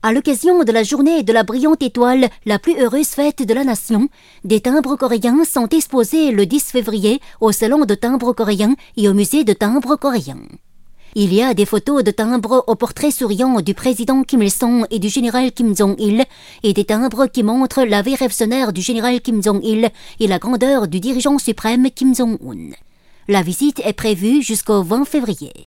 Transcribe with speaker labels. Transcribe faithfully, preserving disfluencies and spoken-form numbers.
Speaker 1: À l'occasion de la journée de la brillante étoile, la plus heureuse fête de la nation, des timbres coréens sont exposés le dix février au Salon de timbres coréens et au Musée de timbres coréens. Il y a des photos de timbres au portrait souriant du président Kim Il-sung et du général Kim Jong-il et des timbres qui montrent la vie révolutionnaire du général Kim Jong-il et la grandeur du dirigeant suprême Kim Jong-un. La visite est prévue jusqu'au vingt février.